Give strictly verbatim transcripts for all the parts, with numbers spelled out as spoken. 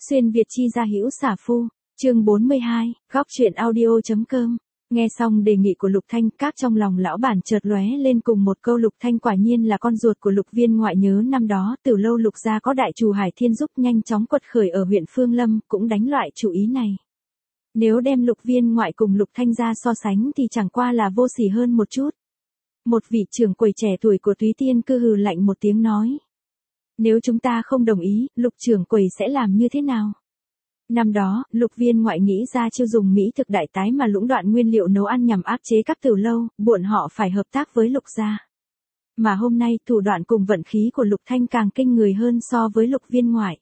Xuyên Việt chi gia hữu xả phu, chương bốn mươi hai, góc truyện audio.com. Nghe xong đề nghị của Lục Thanh, các trong lòng lão bản chợt lóe lên cùng một câu. Lục Thanh quả nhiên là con ruột của Lục Viên Ngoại, nhớ năm đó từ lâu Lục gia có đại trù Hải Thiên giúp nhanh chóng quật khởi ở huyện Phương Lâm, cũng đánh loại chủ ý này. Nếu đem Lục Viên Ngoại cùng Lục Thanh ra so sánh thì chẳng qua là vô sỉ hơn một chút. Một vị trưởng quầy trẻ tuổi của Túy Tiên Cư hừ lạnh một tiếng nói: nếu chúng ta không đồng ý, Lục trưởng quầy sẽ làm như thế nào? Năm đó, Lục Viên Ngoại nghĩ ra chiêu dùng mỹ thực đại tái mà lũng đoạn nguyên liệu nấu ăn nhằm áp chế các tiểu lâu, buộc họ phải hợp tác với Lục gia. Mà hôm nay, thủ đoạn cùng vận khí của Lục Thanh càng kinh người hơn so với Lục Viên Ngoại.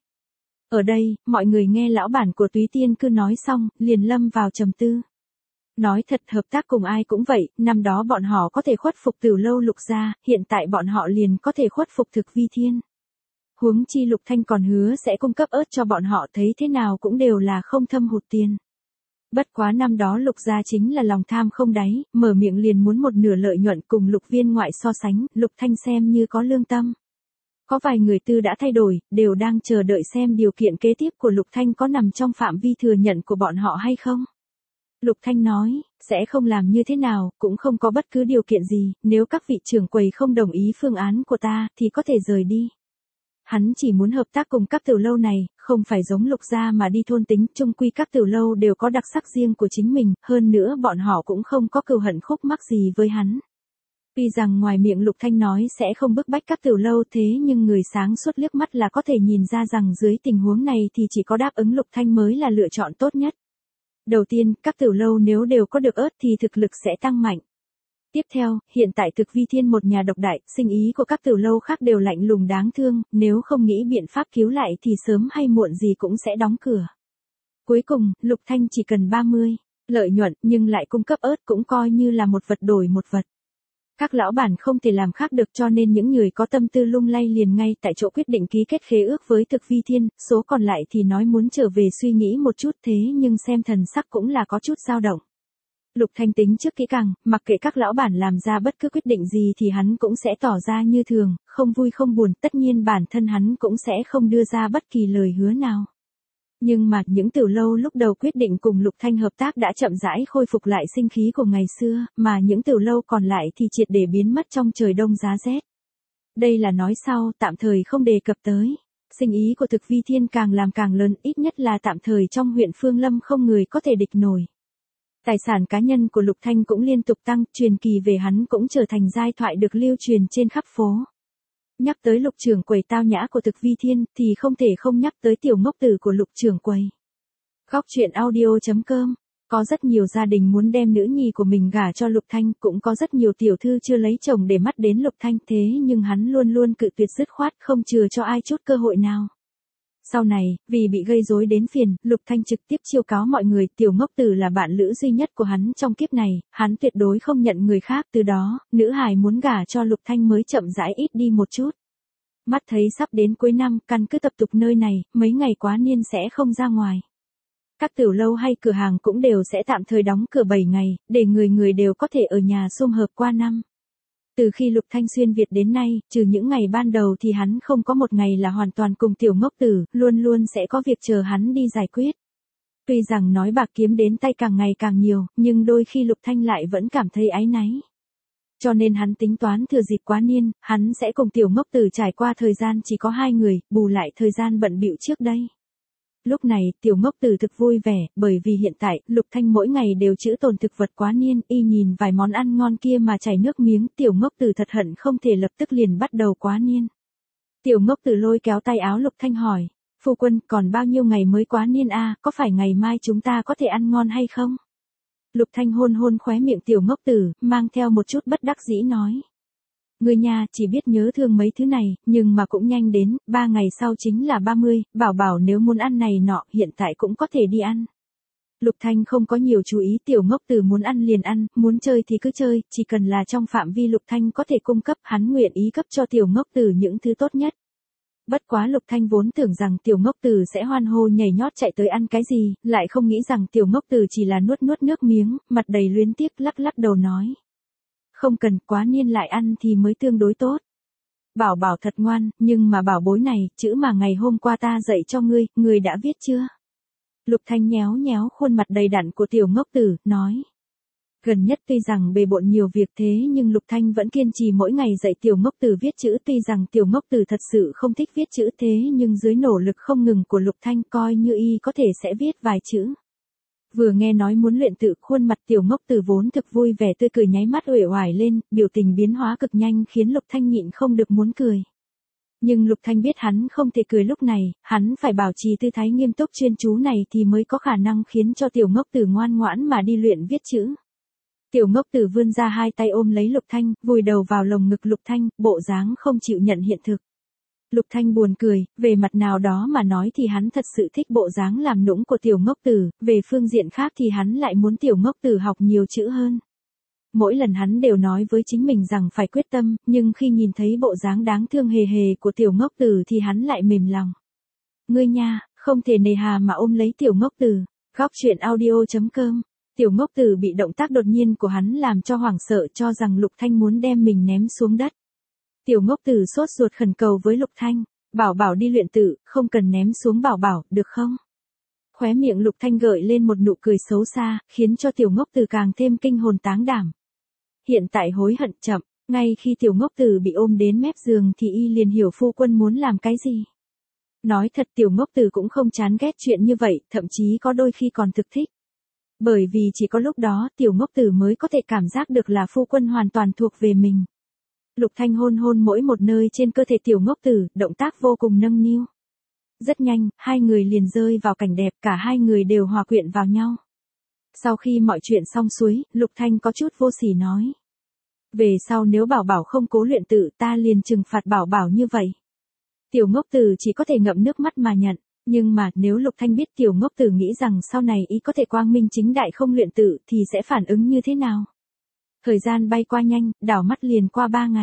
Ở đây, mọi người nghe lão bản của Túy Tiên Cư nói xong, liền lâm vào trầm tư. Nói thật, hợp tác cùng ai cũng vậy, năm đó bọn họ có thể khuất phục tiểu lâu Lục gia, hiện tại bọn họ liền có thể khuất phục Thực Vi Thiên. Huống chi Lục Thanh còn hứa sẽ cung cấp ớt cho bọn họ, thấy thế nào cũng đều là không thâm hụt tiền. Bất quá năm đó Lục gia chính là lòng tham không đáy, mở miệng liền muốn một nửa lợi nhuận, cùng Lục Viên Ngoại so sánh, Lục Thanh xem như có lương tâm. Có vài người tư đã thay đổi, đều đang chờ đợi xem điều kiện kế tiếp của Lục Thanh có nằm trong phạm vi thừa nhận của bọn họ hay không. Lục Thanh nói, sẽ không làm như thế nào, cũng không có bất cứ điều kiện gì, nếu các vị trưởng quầy không đồng ý phương án của ta, thì có thể rời đi. Hắn chỉ muốn hợp tác cùng các tiểu lâu này, không phải giống Lục gia mà đi thôn tính, chung quy các tiểu lâu đều có đặc sắc riêng của chính mình, hơn nữa bọn họ cũng không có cừu hận khúc mắc gì với hắn. Tuy rằng ngoài miệng Lục Thanh nói sẽ không bức bách các tiểu lâu, thế nhưng người sáng suốt liếc mắt là có thể nhìn ra rằng dưới tình huống này thì chỉ có đáp ứng Lục Thanh mới là lựa chọn tốt nhất. Đầu tiên, các tiểu lâu nếu đều có được ớt thì thực lực sẽ tăng mạnh. Tiếp theo, hiện tại Thực Vi Thiên một nhà độc đại, sinh ý của các tiểu lâu khác đều lạnh lùng đáng thương, nếu không nghĩ biện pháp cứu lại thì sớm hay muộn gì cũng sẽ đóng cửa. Cuối cùng, Lục Thanh chỉ cần ba mươi, lợi nhuận, nhưng lại cung cấp ớt cũng coi như là một vật đổi một vật. Các lão bản không thể làm khác được, cho nên những người có tâm tư lung lay liền ngay tại chỗ quyết định ký kết khế ước với Thực Vi Thiên, số còn lại thì nói muốn trở về suy nghĩ một chút, thế nhưng xem thần sắc cũng là có chút dao động. Lục Thanh tính trước kỹ càng, mặc kệ các lão bản làm ra bất cứ quyết định gì thì hắn cũng sẽ tỏ ra như thường, không vui không buồn, tất nhiên bản thân hắn cũng sẽ không đưa ra bất kỳ lời hứa nào. Nhưng mà, những tiểu lâu lúc đầu quyết định cùng Lục Thanh hợp tác đã chậm rãi khôi phục lại sinh khí của ngày xưa, mà những tiểu lâu còn lại thì triệt để biến mất trong trời đông giá rét. Đây là nói sau, tạm thời không đề cập tới. Sinh ý của Thực Vi Thiên càng làm càng lớn, ít nhất là tạm thời trong huyện Phương Lâm không người có thể địch nổi. Tài sản cá nhân của Lục Thanh cũng liên tục tăng, truyền kỳ về hắn cũng trở thành giai thoại được lưu truyền trên khắp phố. Nhắc tới Lục trưởng quầy tao nhã của Thực Vi Thiên thì không thể không nhắc tới tiểu ngốc tử của Lục trưởng quầy. Góc truyện audio.com. Có rất nhiều gia đình muốn đem nữ nhi của mình gả cho Lục Thanh, cũng có rất nhiều tiểu thư chưa lấy chồng để mắt đến Lục Thanh, thế nhưng hắn luôn luôn cự tuyệt dứt khoát, không chừa cho ai chút cơ hội nào. Sau này, vì bị gây rối đến phiền, Lục Thanh trực tiếp chiêu cáo mọi người, tiểu ngốc tử là bạn lữ duy nhất của hắn trong kiếp này, hắn tuyệt đối không nhận người khác, từ đó, nữ hài muốn gả cho Lục Thanh mới chậm rãi ít đi một chút. Mắt thấy sắp đến cuối năm, căn cứ tập tục nơi này, mấy ngày quá niên sẽ không ra ngoài. Các tiểu lâu hay cửa hàng cũng đều sẽ tạm thời đóng cửa bảy ngày, để người người đều có thể ở nhà sum họp qua năm. Từ khi Lục Thanh xuyên Việt đến nay, trừ những ngày ban đầu thì hắn không có một ngày là hoàn toàn cùng tiểu ngốc tử, luôn luôn sẽ có việc chờ hắn đi giải quyết. Tuy rằng nói bạc kiếm đến tay càng ngày càng nhiều, nhưng đôi khi Lục Thanh lại vẫn cảm thấy áy náy. Cho nên hắn tính toán thừa dịp quá niên, hắn sẽ cùng tiểu ngốc tử trải qua thời gian chỉ có hai người, bù lại thời gian bận bịu trước đây. Lúc này, tiểu ngốc tử thực vui vẻ, bởi vì hiện tại, Lục Thanh mỗi ngày đều trữ tồn thực vật quá niên, y nhìn vài món ăn ngon kia mà chảy nước miếng, tiểu ngốc tử thật hận không thể lập tức liền bắt đầu quá niên. Tiểu ngốc tử lôi kéo tay áo Lục Thanh hỏi, phu quân, còn bao nhiêu ngày mới quá niên a, có phải ngày mai chúng ta có thể ăn ngon hay không? Lục Thanh hôn hôn khóe miệng tiểu ngốc tử, mang theo một chút bất đắc dĩ nói. Người nhà chỉ biết nhớ thương mấy thứ này, nhưng mà cũng nhanh đến, ba ngày sau chính là ba mươi, bảo bảo nếu muốn ăn này nọ, hiện tại cũng có thể đi ăn. Lục Thanh không có nhiều chú ý, tiểu ngốc tử muốn ăn liền ăn, muốn chơi thì cứ chơi, chỉ cần là trong phạm vi Lục Thanh có thể cung cấp, hắn nguyện ý cấp cho tiểu ngốc tử những thứ tốt nhất. Bất quá Lục Thanh vốn tưởng rằng tiểu ngốc tử sẽ hoan hô nhảy nhót chạy tới ăn cái gì, lại không nghĩ rằng tiểu ngốc tử chỉ là nuốt nuốt nước miếng, mặt đầy luyến tiếc lắc lắc đầu nói. Không cần, quá niên lại ăn thì mới tương đối tốt. Bảo bảo thật ngoan, nhưng mà bảo bối này, chữ mà ngày hôm qua ta dạy cho ngươi, ngươi đã viết chưa? Lục Thanh nhéo nhéo khuôn mặt đầy đặn của tiểu ngốc tử, nói. Gần nhất tuy rằng bề bộn nhiều việc thế nhưng Lục Thanh vẫn kiên trì mỗi ngày dạy tiểu ngốc tử viết chữ, tuy rằng tiểu ngốc tử thật sự không thích viết chữ thế nhưng dưới nỗ lực không ngừng của Lục Thanh coi như y có thể sẽ viết vài chữ. Vừa nghe nói muốn luyện tự, khuôn mặt tiểu ngốc tử vốn thực vui vẻ tươi cười nháy mắt uể oải lên, biểu tình biến hóa cực nhanh khiến Lục Thanh nhịn không được muốn cười. Nhưng Lục Thanh biết hắn không thể cười lúc này, hắn phải bảo trì tư thái nghiêm túc chuyên chú này thì mới có khả năng khiến cho tiểu ngốc tử ngoan ngoãn mà đi luyện viết chữ. Tiểu ngốc tử vươn ra hai tay ôm lấy Lục Thanh, vùi đầu vào lồng ngực Lục Thanh, bộ dáng không chịu nhận hiện thực. Lục Thanh buồn cười, về mặt nào đó mà nói thì hắn thật sự thích bộ dáng làm nũng của tiểu ngốc tử, về phương diện khác thì hắn lại muốn tiểu ngốc tử học nhiều chữ hơn. Mỗi lần hắn đều nói với chính mình rằng phải quyết tâm, nhưng khi nhìn thấy bộ dáng đáng thương hề hề của tiểu ngốc tử thì hắn lại mềm lòng. Ngươi nha, không thể nề hà mà ôm lấy tiểu ngốc tử. Góc truyện audio chấm com. Tiểu ngốc tử bị động tác đột nhiên của hắn làm cho hoảng sợ, cho rằng Lục Thanh muốn đem mình ném xuống đất. Tiểu ngốc tử sốt ruột khẩn cầu với Lục Thanh, bảo bảo đi luyện tự, không cần ném xuống bảo bảo, được không? Khóe miệng Lục Thanh gợi lên một nụ cười xấu xa, khiến cho tiểu ngốc tử càng thêm kinh hồn táng đảm. Hiện tại hối hận chậm, ngay khi tiểu ngốc tử bị ôm đến mép giường thì y liền hiểu phu quân muốn làm cái gì. Nói thật tiểu ngốc tử cũng không chán ghét chuyện như vậy, thậm chí có đôi khi còn thực thích. Bởi vì chỉ có lúc đó tiểu ngốc tử mới có thể cảm giác được là phu quân hoàn toàn thuộc về mình. Lục Thanh hôn hôn mỗi một nơi trên cơ thể tiểu ngốc tử, động tác vô cùng nâng niu. Rất nhanh, hai người liền rơi vào cảnh đẹp, cả hai người đều hòa quyện vào nhau. Sau khi mọi chuyện xong xuôi, Lục Thanh có chút vô sỉ nói. Về sau nếu bảo bảo không cố luyện tự ta liền trừng phạt bảo bảo như vậy. Tiểu ngốc tử chỉ có thể ngậm nước mắt mà nhận. Nhưng mà nếu Lục Thanh biết tiểu ngốc tử nghĩ rằng sau này y có thể quang minh chính đại không luyện tự thì sẽ phản ứng như thế nào? Thời gian bay qua nhanh, đảo mắt liền qua ba ngày.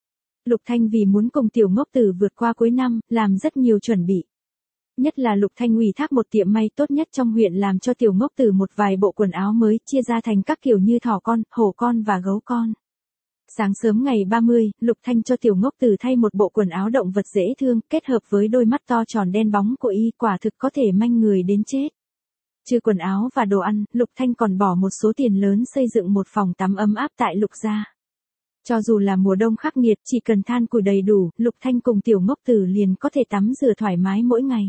Lục Thanh vì muốn cùng tiểu ngốc tử vượt qua cuối năm, làm rất nhiều chuẩn bị. Nhất là Lục Thanh ủy thác một tiệm may tốt nhất trong huyện làm cho tiểu ngốc tử một vài bộ quần áo mới chia ra thành các kiểu như thỏ con, hổ con và gấu con. Sáng sớm ngày ba mươi, Lục Thanh cho tiểu ngốc tử thay một bộ quần áo động vật dễ thương, kết hợp với đôi mắt to tròn đen bóng của y quả thực có thể manh người đến chết. Trừ quần áo và đồ ăn, Lục Thanh còn bỏ một số tiền lớn xây dựng một phòng tắm ấm áp tại Lục gia. Cho dù là mùa đông khắc nghiệt, chỉ cần than củi đầy đủ, Lục Thanh cùng tiểu ngốc tử liền có thể tắm rửa thoải mái mỗi ngày.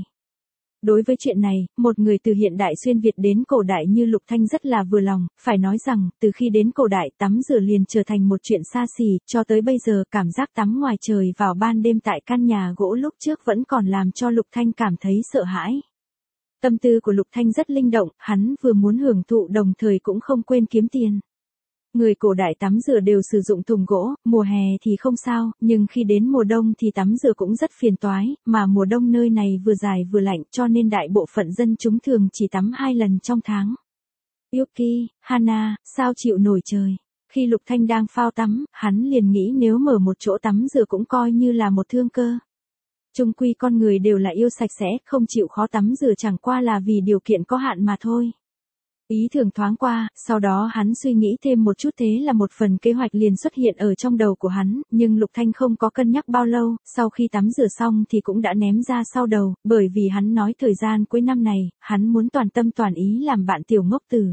Đối với chuyện này, một người từ hiện đại xuyên Việt đến cổ đại như Lục Thanh rất là vừa lòng, phải nói rằng, từ khi đến cổ đại tắm rửa liền trở thành một chuyện xa xỉ, cho tới bây giờ cảm giác tắm ngoài trời vào ban đêm tại căn nhà gỗ lúc trước vẫn còn làm cho Lục Thanh cảm thấy sợ hãi. Tâm tư của Lục Thanh rất linh động, hắn vừa muốn hưởng thụ đồng thời cũng không quên kiếm tiền. Người cổ đại tắm rửa đều sử dụng thùng gỗ, mùa hè thì không sao, nhưng khi đến mùa đông thì tắm rửa cũng rất phiền toái, mà mùa đông nơi này vừa dài vừa lạnh cho nên đại bộ phận dân chúng thường chỉ tắm hai lần trong tháng. Yuki, Hana, sao chịu nổi trời. Khi Lục Thanh đang phao tắm, hắn liền nghĩ nếu mở một chỗ tắm rửa cũng coi như là một thương cơ. Chung quy con người đều là yêu sạch sẽ, không chịu khó tắm rửa chẳng qua là vì điều kiện có hạn mà thôi. Ý tưởng thoáng qua, sau đó hắn suy nghĩ thêm một chút thế là một phần kế hoạch liền xuất hiện ở trong đầu của hắn, nhưng Lục Thanh không có cân nhắc bao lâu, sau khi tắm rửa xong thì cũng đã ném ra sau đầu, bởi vì hắn nói thời gian cuối năm này, hắn muốn toàn tâm toàn ý làm bạn tiểu ngốc tử.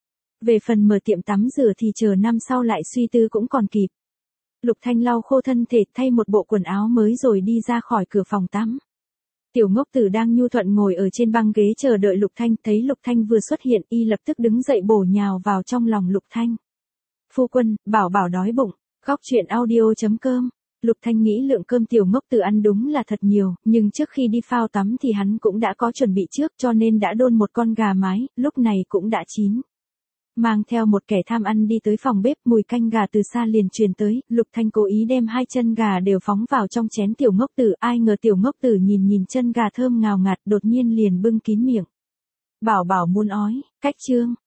Về phần mở tiệm tắm rửa thì chờ năm sau lại suy tư cũng còn kịp. Lục Thanh lau khô thân thể, thay một bộ quần áo mới rồi đi ra khỏi cửa phòng tắm. Tiểu ngốc tử đang nhu thuận ngồi ở trên băng ghế chờ đợi Lục Thanh, thấy Lục Thanh vừa xuất hiện y lập tức đứng dậy bổ nhào vào trong lòng Lục Thanh. Phu quân, bảo bảo đói bụng. Góc truyện audio chấm com. Lục Thanh nghĩ lượng cơm tiểu ngốc tử ăn đúng là thật nhiều, nhưng trước khi đi phao tắm thì hắn cũng đã có chuẩn bị trước cho nên đã đôn một con gà mái, lúc này cũng đã chín. Mang theo một kẻ tham ăn đi tới phòng bếp, mùi canh gà từ xa liền truyền tới, Lục Thanh cố ý đem hai chân gà đều phóng vào trong chén tiểu ngốc tử, ai ngờ tiểu ngốc tử nhìn nhìn chân gà thơm ngào ngạt, đột nhiên liền bưng kín miệng. Bảo bảo muốn ói, cách chương.